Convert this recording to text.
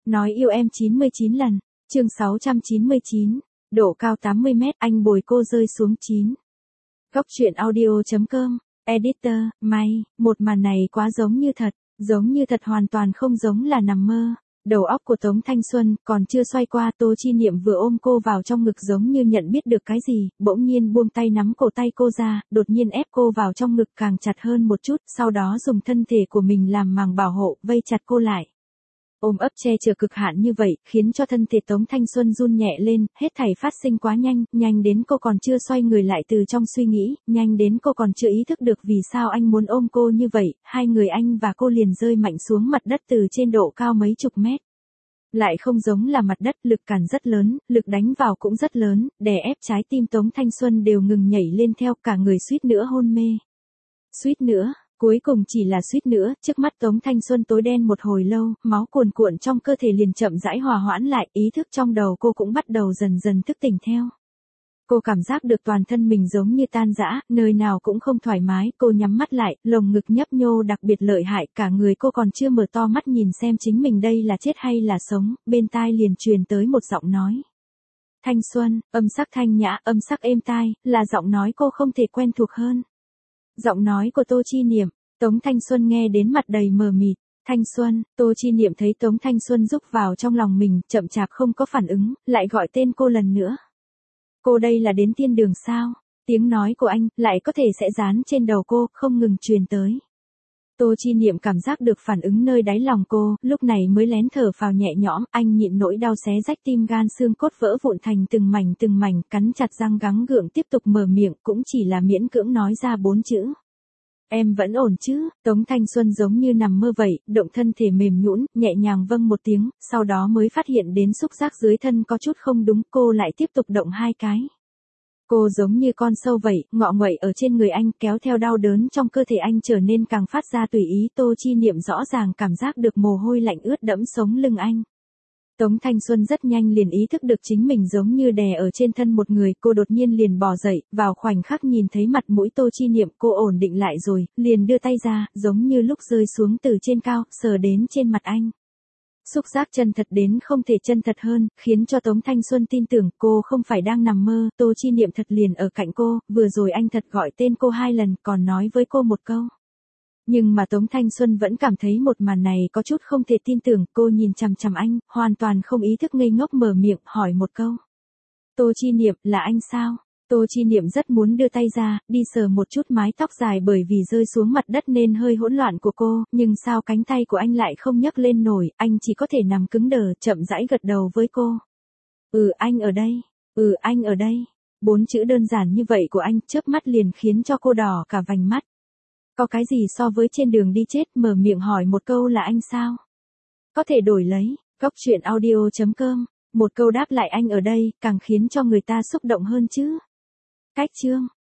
Nói yêu em 99 lần. Chương 699. Độ cao 80 mét, anh bồi cô rơi xuống 9. Góc truyện audio.com. Editor, may, một màn này quá giống như thật hoàn toàn không giống là nằm mơ. Đầu óc của Tống Thanh Xuân còn chưa xoay qua, Tô Chi Niệm vừa ôm cô vào trong ngực giống như nhận biết được cái gì, bỗng nhiên buông tay nắm cổ tay cô ra, đột nhiên ép cô vào trong ngực càng chặt hơn một chút, sau đó dùng thân thể của mình làm màng bảo hộ, vây chặt cô lại. Ôm ấp che chở cực hạn như vậy, khiến cho thân thể Tống Thanh Xuân run nhẹ lên, hết thảy phát sinh quá nhanh, nhanh đến cô còn chưa xoay người lại từ trong suy nghĩ, nhanh đến cô còn chưa ý thức được vì sao anh muốn ôm cô như vậy, hai người anh và cô liền rơi mạnh xuống mặt đất từ trên độ cao mấy chục mét. Lại không giống là mặt đất, lực cản rất lớn, lực đánh vào cũng rất lớn, đè ép trái tim Tống Thanh Xuân đều ngừng nhảy lên theo, cả người suýt nữa hôn mê. Suýt nữa. Cuối cùng chỉ là suýt nữa, trước mắt Tống Thanh Xuân tối đen một hồi lâu, máu cuồn cuộn trong cơ thể liền chậm rãi hòa hoãn lại, ý thức trong đầu cô cũng bắt đầu dần dần thức tỉnh theo. Cô cảm giác được toàn thân mình giống như tan rã, nơi nào cũng không thoải mái, cô nhắm mắt lại, lồng ngực nhấp nhô đặc biệt lợi hại, cả người cô còn chưa mở to mắt nhìn xem chính mình đây là chết hay là sống, bên tai liền truyền tới một giọng nói. Thanh Xuân, âm sắc thanh nhã, âm sắc êm tai, là giọng nói cô không thể quen thuộc hơn. Giọng nói của Tô Chi Niệm. Tống Thanh Xuân nghe đến mặt đầy mờ mịt. Thanh Xuân, Tô Chi Niệm thấy Tống Thanh Xuân rúc vào trong lòng mình, chậm chạp không có phản ứng, lại gọi tên cô lần nữa. Cô đây là đến thiên đường sao? Tiếng nói của anh, lại có thể sẽ dán trên đầu cô, không ngừng truyền tới. Tô Chi Niệm cảm giác được phản ứng nơi đáy lòng cô, lúc này mới lén thở phào nhẹ nhõm, anh nhịn nỗi đau xé rách tim gan xương cốt vỡ vụn thành từng mảnh, cắn chặt răng gắng gượng tiếp tục mở miệng, cũng chỉ là miễn cưỡng nói ra 4 chữ. Em vẫn ổn chứ? Tống Thanh Xuân giống như nằm mơ vậy, động thân thể mềm nhũn, nhẹ nhàng vâng một tiếng, sau đó mới phát hiện đến xúc giác dưới thân có chút không đúng, cô lại tiếp tục động 2 cái. Cô giống như con sâu vậy, ngọ nguậy ở trên người anh, kéo theo đau đớn trong cơ thể anh trở nên càng phát ra tùy ý. Tô Chi Niệm rõ ràng cảm giác được mồ hôi lạnh ướt đẫm sống lưng anh. Tống Thanh Xuân rất nhanh liền ý thức được chính mình giống như đè ở trên thân một người, cô đột nhiên liền bò dậy, vào khoảnh khắc nhìn thấy mặt mũi Tô Chi Niệm, cô ổn định lại rồi, liền đưa tay ra, giống như lúc rơi xuống từ trên cao, sờ đến trên mặt anh. Xúc giác chân thật đến không thể chân thật hơn, khiến cho Tống Thanh Xuân tin tưởng cô không phải đang nằm mơ, Tô Chi Niệm thật liền ở cạnh cô, vừa rồi anh thật gọi tên cô 2 lần, còn nói với cô một câu. Nhưng mà Tống Thanh Xuân vẫn cảm thấy một màn này có chút không thể tin tưởng, cô nhìn chằm chằm anh, hoàn toàn không ý thức ngây ngốc mở miệng, hỏi một câu. Tô Chi Niệm, là anh sao? Tô Chi Niệm rất muốn đưa tay ra, đi sờ một chút mái tóc dài bởi vì rơi xuống mặt đất nên hơi hỗn loạn của cô, nhưng sao cánh tay của anh lại không nhấc lên nổi, anh chỉ có thể nằm cứng đờ, chậm rãi gật đầu với cô. Anh ở đây. Anh ở đây. 4 chữ đơn giản như vậy của anh, chớp mắt liền khiến cho cô đỏ cả vành mắt. Có cái gì so với trên đường đi chết, mở miệng hỏi một câu là anh sao? Có thể đổi lấy. Góc truyện audio.com. Một câu đáp lại anh ở đây, càng khiến cho người ta xúc động hơn chứ. Cách chương.